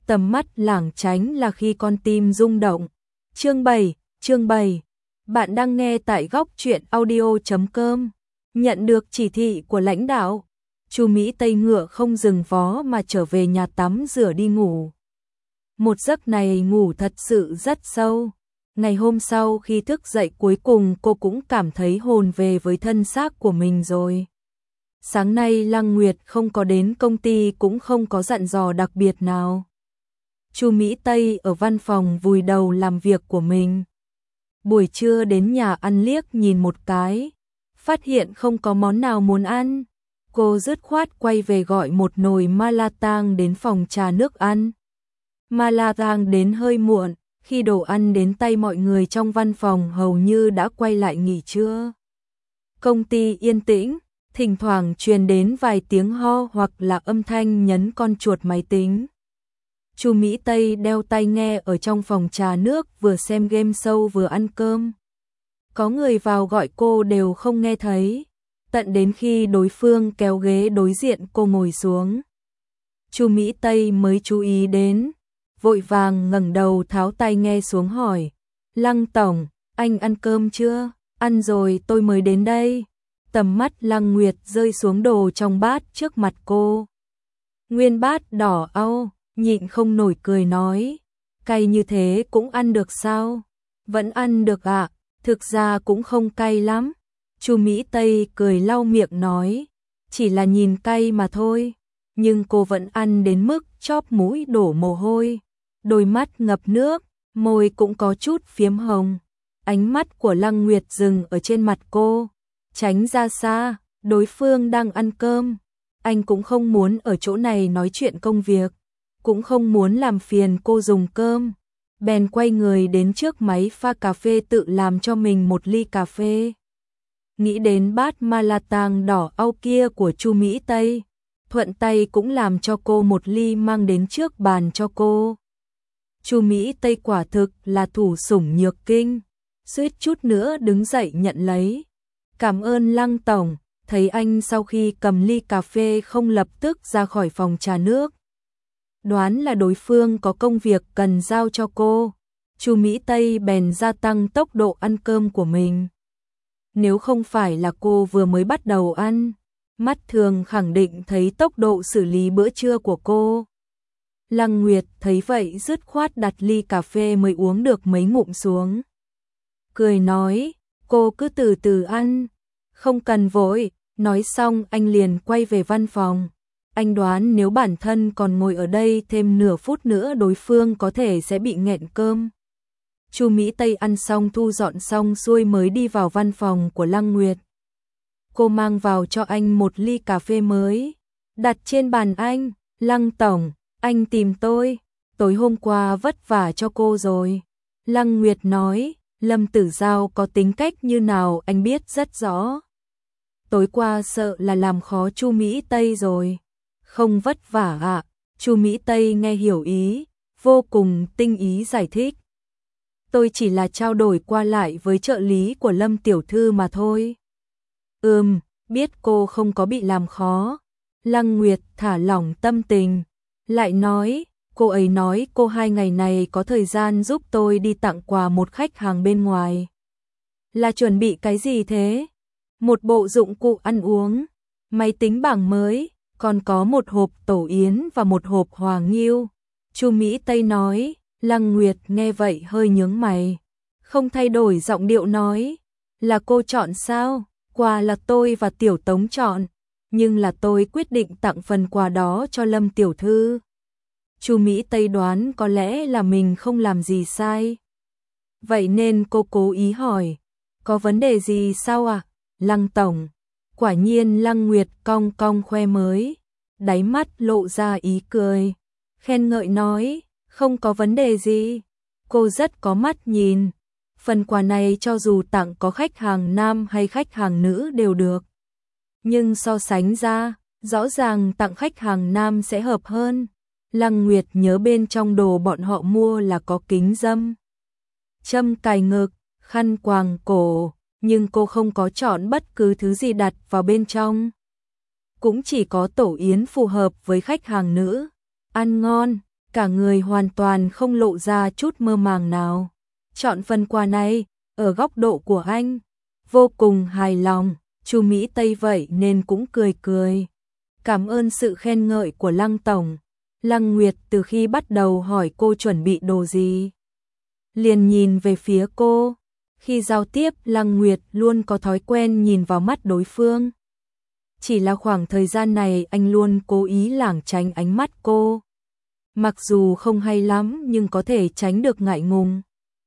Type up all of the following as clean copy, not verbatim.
tầm mắt lảng tránh là khi con tim rung động. Chương 7. Bạn đang nghe tại góc truyện audio.com. Nhận được chỉ thị của lãnh đạo, Chu Mỹ Tây ngựa không dừng vó mà trở về nhà tắm rửa đi ngủ. Một giấc này ngủ thật sự rất sâu. Ngày hôm sau khi thức dậy cuối cùng cô cũng cảm thấy hồn về với thân xác của mình rồi. Sáng nay Lăng Nguyệt không có đến công ty cũng không có dặn dò đặc biệt nào. Chu Mỹ Tây ở văn phòng vùi đầu làm việc của mình. Buổi trưa đến nhà ăn liếc nhìn một cái, phát hiện không có món nào muốn ăn. Cô dứt khoát quay về gọi một nồi malatang đến phòng trà nước ăn. Malatang đến hơi muộn, khi đồ ăn đến tay mọi người trong văn phòng hầu như đã quay lại nghỉ trưa. Công ty yên tĩnh, thỉnh thoảng truyền đến vài tiếng ho hoặc là âm thanh nhấn con chuột máy tính. Chu Mỹ Tây đeo tai nghe ở trong phòng trà nước, vừa xem game show vừa ăn cơm. Có người vào gọi cô đều không nghe thấy, tận đến khi đối phương kéo ghế đối diện cô ngồi xuống. Chu Mỹ Tây mới chú ý đến, vội vàng ngẩng đầu tháo tai nghe xuống hỏi, Lăng tổng, anh ăn cơm chưa? Ăn rồi, tôi mới đến đây. Tầm mắt Lăng Nguyệt rơi xuống đồ trong bát trước mặt cô. Nguyên bát đỏ au, nhịn không nổi cười nói, cay như thế cũng ăn được sao? Vẫn ăn được ạ, thực ra cũng không cay lắm. Chu Mỹ Tây cười lau miệng nói, chỉ là nhìn cay mà thôi. Nhưng cô vẫn ăn đến mức chóp mũi đổ mồ hôi, đôi mắt ngập nước, môi cũng có chút phiếm hồng. Ánh mắt của Lăng Nguyệt dừng ở trên mặt cô, tránh ra xa, đối phương đang ăn cơm. Anh cũng không muốn ở chỗ này nói chuyện công việc, cũng không muốn làm phiền cô dùng cơm. Bèn quay người đến trước máy pha cà phê tự làm cho mình một ly cà phê. Nghĩ đến bát malatang đỏ au kia của Chu Mỹ Tây, thuận tay cũng làm cho cô một ly mang đến trước bàn cho cô. Chu Mỹ Tây quả thực là thủ sủng nhược kinh, suýt chút nữa đứng dậy nhận lấy. Cảm ơn Lăng tổng. Thấy anh sau khi cầm ly cà phê không lập tức ra khỏi phòng trà nước, đoán là đối phương có công việc cần giao cho cô. Chu Mỹ Tây bèn gia tăng tốc độ ăn cơm của mình. Nếu không phải là cô vừa mới bắt đầu ăn, mắt thường khẳng định thấy tốc độ xử lý bữa trưa của cô. Lăng Nguyệt thấy vậy dứt khoát đặt ly cà phê mới uống được mấy ngụm xuống. Cười nói, cô cứ từ từ ăn, không cần vội. Nói xong anh liền quay về văn phòng. Anh đoán nếu bản thân còn ngồi ở đây thêm nửa phút nữa đối phương có thể sẽ bị nghẹn cơm. Chu Mỹ Tây ăn xong thu dọn xong xuôi mới đi vào văn phòng của Lăng Nguyệt. Cô mang vào cho anh một ly cà phê mới, đặt trên bàn anh. Lăng tổng, anh tìm tôi, tối hôm qua vất vả cho cô rồi. Lăng Nguyệt nói, Lâm Tử Giao có tính cách như nào anh biết rất rõ. Tối qua sợ là làm khó Chu Mỹ Tây rồi. Không vất vả ạ. Chu Mỹ Tây nghe hiểu ý, vô cùng tinh ý giải thích. Tôi chỉ là trao đổi qua lại với trợ lý của Lâm tiểu thư mà thôi. Biết cô không có bị làm khó. Lăng Nguyệt thả lỏng tâm tình, lại nói, cô ấy nói cô 2 ngày này có thời gian giúp tôi đi tặng quà một khách hàng bên ngoài. Là chuẩn bị cái gì thế? Một bộ dụng cụ ăn uống, máy tính bảng mới, còn có một hộp tổ yến và một hộp hòa nghiêu. Chu Mỹ Tây nói. Lăng Nguyệt nghe vậy hơi nhướng mày, không thay đổi giọng điệu nói, là cô chọn sao? Quà là tôi và Tiểu Tống chọn, nhưng là tôi quyết định tặng phần quà đó cho Lâm tiểu thư. Chu Mỹ Tây đoán có lẽ là mình không làm gì sai, vậy nên cô cố ý hỏi, có vấn đề gì sao ạ? Lăng tổng. Quả nhiên Lăng Nguyệt cong cong khoe mới, đáy mắt lộ ra ý cười, khen ngợi nói, không có vấn đề gì. Cô rất có mắt nhìn, phần quà này cho dù tặng có khách hàng nam hay khách hàng nữ đều được. Nhưng so sánh ra, rõ ràng tặng khách hàng nam sẽ hợp hơn. Lăng Nguyệt nhớ bên trong đồ bọn họ mua là có kính dâm, châm cài ngực, khăn quàng cổ, nhưng cô không có chọn bất cứ thứ gì đặt vào bên trong. Cũng chỉ có tổ yến phù hợp với khách hàng nữ. Ăn ngon, cả người hoàn toàn không lộ ra chút mơ màng nào. Chọn phần quà này, ở góc độ của anh, vô cùng hài lòng, Chu Mỹ Tây vậy nên cũng cười cười. Cảm ơn sự khen ngợi của Lăng tổng. Lăng Nguyệt từ khi bắt đầu hỏi cô chuẩn bị đồ gì, liền nhìn về phía cô. Khi giao tiếp, Lăng Nguyệt luôn có thói quen nhìn vào mắt đối phương. Chỉ là khoảng thời gian này anh luôn cố ý lảng tránh ánh mắt cô. Mặc dù không hay lắm nhưng có thể tránh được ngại ngùng.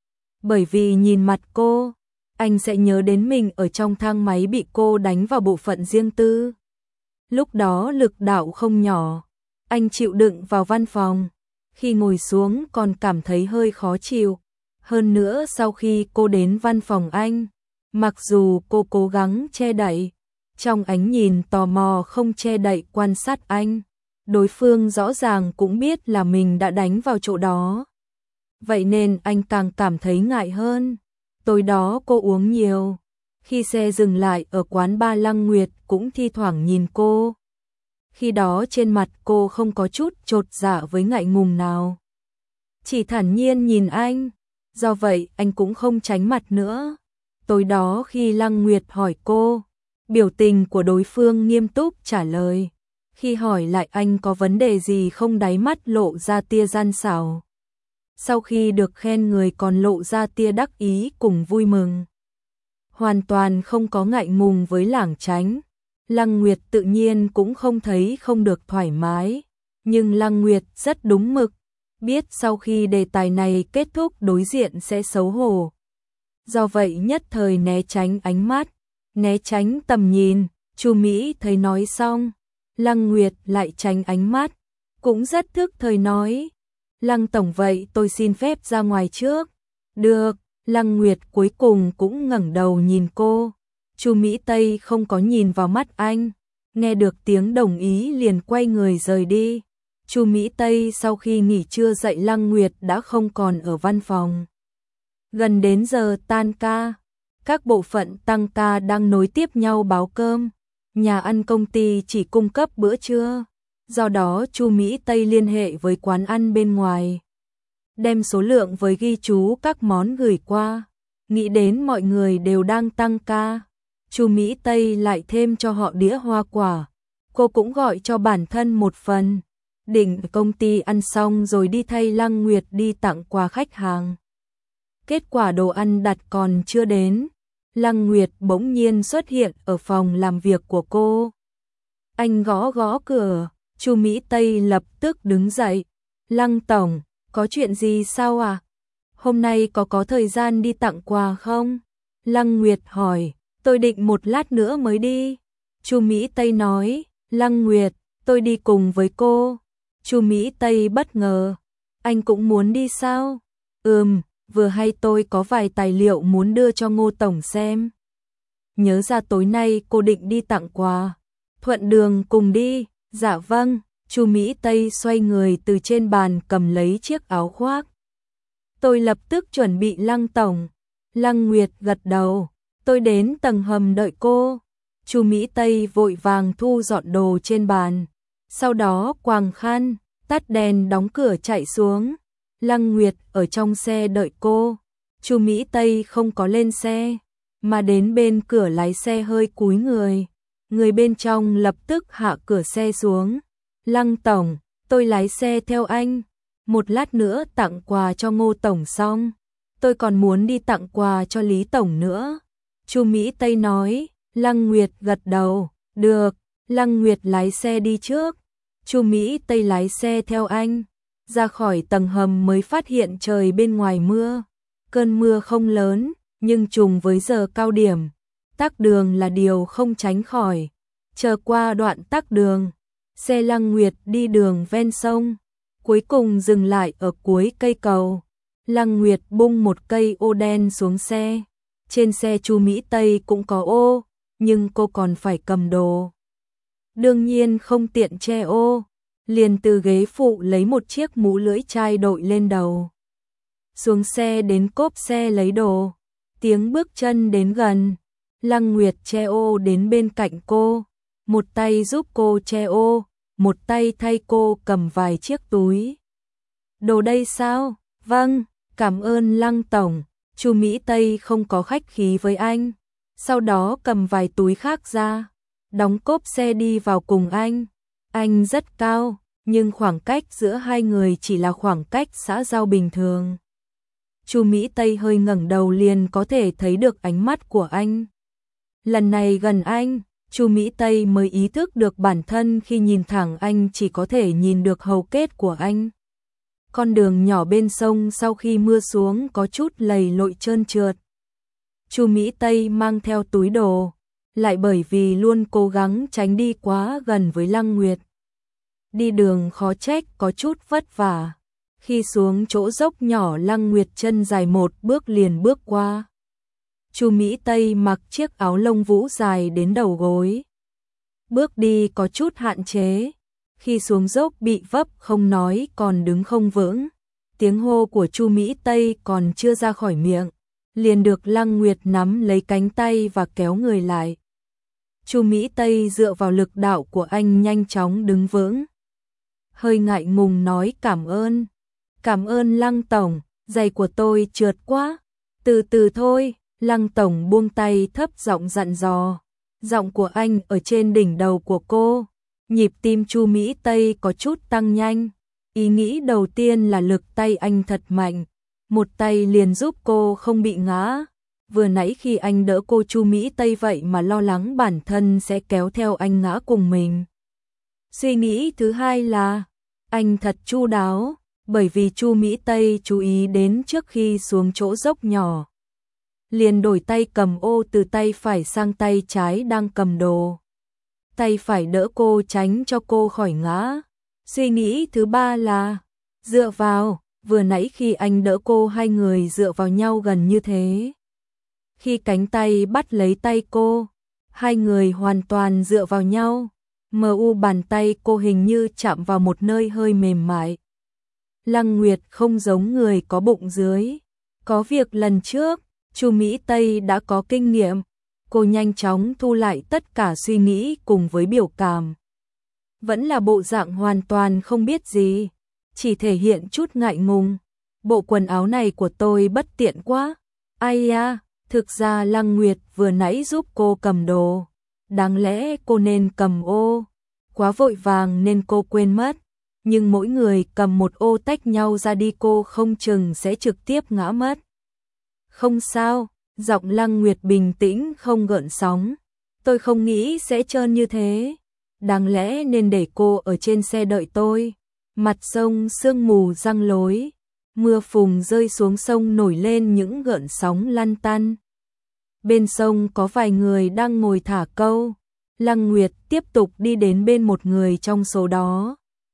Bởi vì nhìn mặt cô, anh sẽ nhớ đến mình ở trong thang máy bị cô đánh vào bộ phận riêng tư. Lúc đó lực đạo không nhỏ, anh chịu đựng vào văn phòng. Khi ngồi xuống còn cảm thấy hơi khó chịu. Hơn nữa sau khi cô đến văn phòng anh, mặc dù cô cố gắng che đậy, trong ánh nhìn tò mò không che đậy quan sát anh, đối phương rõ ràng cũng biết là mình đã đánh vào chỗ đó. Vậy nên anh càng cảm thấy ngại hơn. Tối đó cô uống nhiều. Khi xe dừng lại ở quán bar, Lăng Nguyệt cũng thi thoảng nhìn cô. Khi đó trên mặt cô không có chút chột dạ với ngại ngùng nào. Chỉ thản nhiên nhìn anh. Do vậy anh cũng không tránh mặt nữa. Tối đó khi Lăng Nguyệt hỏi cô, biểu tình của đối phương nghiêm túc trả lời. Khi hỏi lại anh có vấn đề gì không, đáy mắt lộ ra tia gian xảo. Sau khi được khen người còn lộ ra tia đắc ý cùng vui mừng. Hoàn toàn không có ngại ngùng với lảng tránh. Lăng Nguyệt tự nhiên cũng không thấy không được thoải mái. Nhưng Lăng Nguyệt rất đúng mực. Biết sau khi đề tài này kết thúc đối diện sẽ xấu hổ. Do vậy nhất thời né tránh ánh mắt, né tránh tầm nhìn. Chu Mỹ thấy nói xong, Lăng Nguyệt lại tránh ánh mắt, cũng rất thức thời nói. Lăng tổng, vậy tôi xin phép ra ngoài trước. Được. Lăng Nguyệt cuối cùng cũng ngẩng đầu nhìn cô. Chu Mỹ Tây không có nhìn vào mắt anh, nghe được tiếng đồng ý liền quay người rời đi. Chu Mỹ Tây sau khi nghỉ trưa dậy, Lăng Nguyệt đã không còn ở văn phòng. Gần đến giờ tan ca, các bộ phận tăng ca đang nối tiếp nhau báo cơm. Nhà ăn công ty chỉ cung cấp bữa trưa, do đó Chu Mỹ Tây liên hệ với quán ăn bên ngoài, đem số lượng với ghi chú các món gửi qua. Nghĩ đến mọi người đều đang tăng ca, Chu Mỹ Tây lại thêm cho họ đĩa hoa quả. Cô cũng gọi cho bản thân một phần, định công ty ăn xong rồi đi thay Lăng Nguyệt đi tặng quà khách hàng. Kết quả đồ ăn đặt còn chưa đến, Lăng Nguyệt bỗng nhiên xuất hiện ở phòng làm việc của cô. Anh gõ gõ cửa, Chu Mỹ Tây lập tức đứng dậy. Lăng tổng, có chuyện gì sao à? Hôm nay có thời gian đi tặng quà không? Lăng Nguyệt hỏi. Tôi định một lát nữa mới đi. Chu Mỹ Tây nói. Lăng Nguyệt, tôi đi cùng với cô. Chu Mỹ Tây bất ngờ. Anh cũng muốn đi sao? Vừa hay tôi có vài tài liệu muốn đưa cho Ngô tổng xem. Nhớ ra tối nay cô định đi tặng quà. Thuận đường cùng đi. Dạ vâng. Chu Mỹ Tây xoay người từ trên bàn cầm lấy chiếc áo khoác. Tôi lập tức chuẩn bị. Lăng tổng. Lăng Nguyệt gật đầu. Tôi đến tầng hầm đợi cô. Chu Mỹ Tây vội vàng thu dọn đồ trên bàn. Sau đó quàng khăn, tắt đèn đóng cửa chạy xuống. Lăng Nguyệt ở trong xe đợi cô. Chu Mỹ Tây không có lên xe, mà đến bên cửa lái xe hơi cúi người. Người bên trong lập tức hạ cửa xe xuống. Lăng tổng, tôi lái xe theo anh. Một lát nữa tặng quà cho Ngô tổng xong, tôi còn muốn đi tặng quà cho Lý tổng nữa. Chu Mỹ Tây nói. Lăng Nguyệt gật đầu. Được. Lăng Nguyệt lái xe đi trước, Chu Mỹ Tây lái xe theo anh. Ra khỏi tầng hầm mới phát hiện trời bên ngoài mưa. Cơn mưa không lớn, nhưng trùng với giờ cao điểm, tắc đường là điều không tránh khỏi. Chờ qua đoạn tắc đường, xe Lăng Nguyệt đi đường ven sông, cuối cùng dừng lại ở cuối cây cầu. Lăng Nguyệt bung một cây ô đen xuống xe. Trên xe Chu Mỹ Tây cũng có ô, nhưng cô còn phải cầm đồ, đương nhiên không tiện che ô, liền từ ghế phụ lấy một chiếc mũ lưỡi chai đội lên đầu. Xuống xe đến cốp xe lấy đồ, tiếng bước chân đến gần. Lăng Nguyệt che ô đến bên cạnh cô, một tay giúp cô che ô, một tay thay cô cầm vài chiếc túi. Đồ đây sao? Vâng, cảm ơn Lăng tổng. Chu Mỹ Tây không có khách khí với anh. Sau đó cầm vài túi khác ra, đóng cốp xe đi vào cùng anh. Anh rất cao, nhưng khoảng cách giữa hai người chỉ là khoảng cách xã giao bình thường. Chu Mỹ Tây hơi ngẩng đầu liền có thể thấy được ánh mắt của anh. Lần này gần anh, Chu Mỹ Tây mới ý thức được bản thân khi nhìn thẳng anh chỉ có thể nhìn được hầu kết của anh. Con đường nhỏ bên sông sau khi mưa xuống có chút lầy lội trơn trượt. Chu Mỹ Tây mang theo túi đồ, lại bởi vì luôn cố gắng tránh đi quá gần với Lăng Nguyệt. Đi đường khó trách có chút vất vả. Khi xuống chỗ dốc nhỏ Lăng Nguyệt chân dài một bước liền bước qua. Chu Mỹ Tây mặc chiếc áo lông vũ dài đến đầu gối. Bước đi có chút hạn chế. Khi xuống dốc bị vấp không nói còn đứng không vững. Tiếng hô của Chu Mỹ Tây còn chưa ra khỏi miệng, liền được Lăng Nguyệt nắm lấy cánh tay và kéo người lại. Chu Mỹ Tây dựa vào lực đạo của anh nhanh chóng đứng vững. Hơi ngại ngùng nói cảm ơn. Cảm ơn Lăng tổng, giày của tôi trượt quá. Từ từ thôi, Lăng tổng buông tay thấp giọng dặn dò. Giọng của anh ở trên đỉnh đầu của cô. Nhịp tim Chu Mỹ Tây có chút tăng nhanh. Ý nghĩ đầu tiên là lực tay anh thật mạnh. Một tay liền giúp cô không bị ngã. Vừa nãy khi anh đỡ cô Chu Mỹ Tây vậy mà lo lắng bản thân sẽ kéo theo anh ngã cùng mình. Suy nghĩ thứ hai là anh thật chu đáo, bởi vì Chu Mỹ Tây chú ý đến trước khi xuống chỗ dốc nhỏ. Liền đổi tay cầm ô từ tay phải sang tay trái đang cầm đồ. Tay phải đỡ cô tránh cho cô khỏi ngã. Suy nghĩ thứ ba là dựa vào, vừa nãy khi anh đỡ cô hai người dựa vào nhau gần như thế. Khi cánh tay bắt lấy tay cô, hai người hoàn toàn dựa vào nhau. Bàn tay cô hình như chạm vào một nơi hơi mềm mại. Lăng Nguyệt không giống người có bụng dưới. Có việc lần trước, Chu Mỹ Tây đã có kinh nghiệm. Cô nhanh chóng thu lại tất cả suy nghĩ cùng với biểu cảm. Vẫn là bộ dạng hoàn toàn không biết gì, chỉ thể hiện chút ngại ngùng. Bộ quần áo này của tôi bất tiện quá. Ai à, thực ra Lăng Nguyệt vừa nãy giúp cô cầm đồ. Đáng lẽ cô nên cầm ô. Quá vội vàng nên cô quên mất. Nhưng mỗi người cầm một ô tách nhau ra đi cô không chừng sẽ trực tiếp ngã mất. Không sao, giọng Lăng Nguyệt bình tĩnh không gợn sóng. Tôi không nghĩ sẽ trơn như thế. Đáng lẽ nên để cô ở trên xe đợi tôi. Mặt sông sương mù răng lối. Mưa phùn rơi xuống sông nổi lên những gợn sóng lăn tăn. Bên sông có vài người đang ngồi thả câu. Lăng Nguyệt tiếp tục đi đến bên một người trong số đó.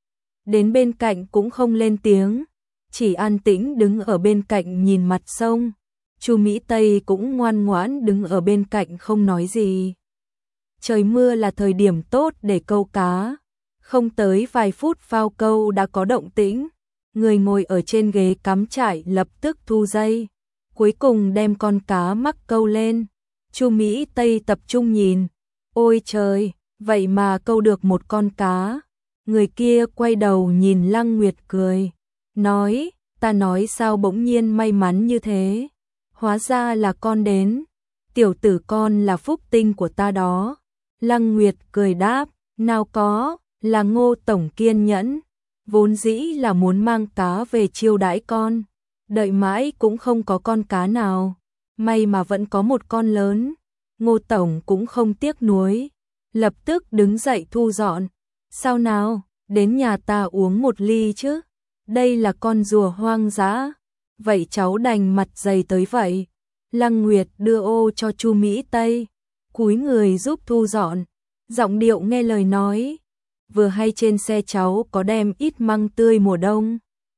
Đến bên cạnh cũng không lên tiếng, chỉ an tĩnh đứng ở bên cạnh nhìn mặt sông. Chu Mỹ Tây cũng ngoan ngoãn đứng ở bên cạnh không nói gì. Trời mưa là thời điểm tốt để câu cá. Không tới vài phút phao câu đã có động tĩnh. Người ngồi ở trên ghế cắm trại lập tức thu dây. Cuối cùng đem con cá mắc câu lên. Chu Mỹ Tây tập trung nhìn. Ôi trời, vậy mà câu được một con cá. Người kia quay đầu nhìn Lăng Nguyệt cười. Nói, ta nói sao bỗng nhiên may mắn như thế. Hóa ra là con đến. Tiểu tử con là phúc tinh của ta đó. Lăng Nguyệt cười đáp, nào có, là Ngô tổng kiên nhẫn. Vốn dĩ là muốn mang cá về chiêu đãi con. Đợi mãi cũng không có con cá nào. May mà vẫn có một con lớn. Ngô tổng cũng không tiếc nuối. Lập tức đứng dậy thu dọn. Sao nào, đến nhà ta uống một ly chứ. Đây là con rùa hoang dã. Vậy cháu đành mặt dày tới vậy. Lăng Nguyệt đưa ô cho Chu Mỹ Tây, cúi người giúp thu dọn. Giọng điệu nghe lời nói. Vừa hay trên xe cháu có đem ít măng tươi mùa đông.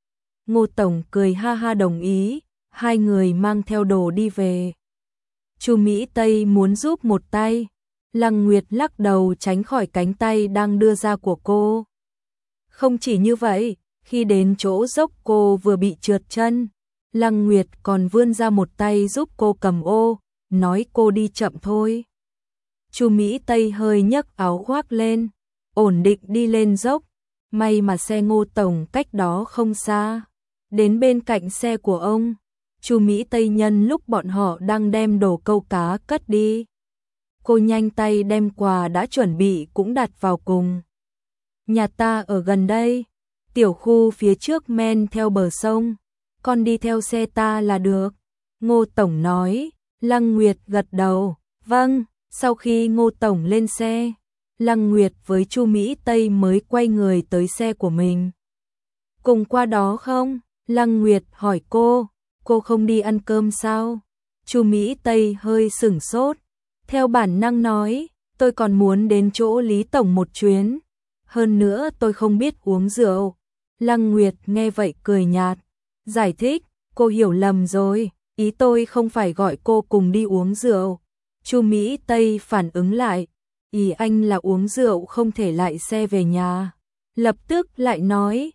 Ngô tổng cười ha ha đồng ý. Hai người mang theo đồ đi về. Chu Mỹ Tây muốn giúp một tay. Lăng Nguyệt lắc đầu tránh khỏi cánh tay đang đưa ra của cô. Không chỉ như vậy, khi đến chỗ dốc cô vừa bị trượt chân. Lăng Nguyệt còn vươn ra một tay giúp cô cầm ô, nói cô đi chậm thôi. Chu Mỹ Tây hơi nhấc áo khoác lên, ổn định đi lên dốc. May mà xe Ngô tổng cách đó không xa. đến bên cạnh xe của ông. Chu Mỹ Tây nhân lúc bọn họ đang đem đồ câu cá cất đi. Cô nhanh tay đem quà đã chuẩn bị cũng đặt vào cùng. Nhà ta ở gần đây, tiểu khu phía trước men theo bờ sông, con đi theo xe ta là được. Ngô Tổng nói. Lăng Nguyệt gật đầu, vâng. Sau khi Ngô Tổng lên xe, Lăng Nguyệt với Chu Mỹ Tây mới quay người tới xe của mình. Cùng qua đó không? Lăng Nguyệt hỏi cô không đi ăn cơm sao? Chu Mỹ Tây hơi sửng sốt, theo bản năng nói, tôi còn muốn đến chỗ Lý Tổng một chuyến, hơn nữa tôi không biết uống rượu. Lăng Nguyệt nghe vậy cười nhạt, giải thích, cô hiểu lầm rồi, ý tôi không phải gọi cô cùng đi uống rượu. Chu Mỹ Tây phản ứng lại, ý anh là uống rượu không thể lại xe về nhà. Lập tức lại nói,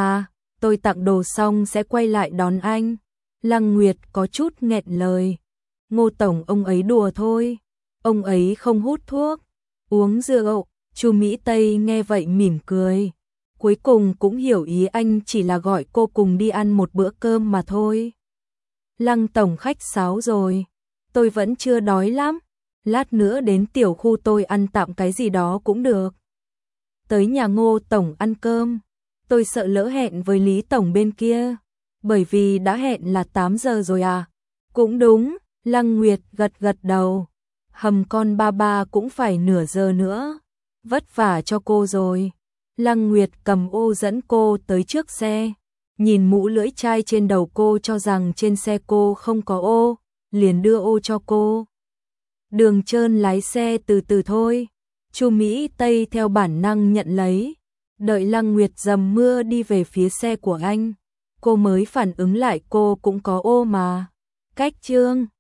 tôi tặng đồ xong sẽ quay lại đón anh. Lăng Nguyệt có chút nghẹn lời. Ngô Tổng ông ấy đùa thôi, ông ấy không hút thuốc, uống rượu. Chu Mỹ Tây nghe vậy mỉm cười, cuối cùng cũng hiểu ý anh chỉ là gọi cô cùng đi ăn một bữa cơm mà thôi. Lăng Tổng khách sáo rồi, tôi vẫn chưa đói lắm, lát nữa đến tiểu khu tôi ăn tạm cái gì đó cũng được. Tới nhà Ngô Tổng ăn cơm, tôi sợ lỡ hẹn với Lý Tổng bên kia, bởi vì đã hẹn là 8 giờ rồi à? Cũng đúng, Lăng Nguyệt gật đầu, hầm con ba cũng phải nửa giờ nữa, vất vả cho cô rồi. Lăng Nguyệt cầm ô dẫn cô tới trước xe, nhìn mũ lưỡi chai trên đầu cô cho rằng trên xe cô không có ô, liền đưa ô cho cô. Đường Trơn lái xe từ từ thôi. Chu Mỹ Tây theo bản năng nhận lấy, đợi Lăng Nguyệt dầm mưa đi về phía xe của anh, cô mới phản ứng lại cô cũng có ô mà. Cách Trương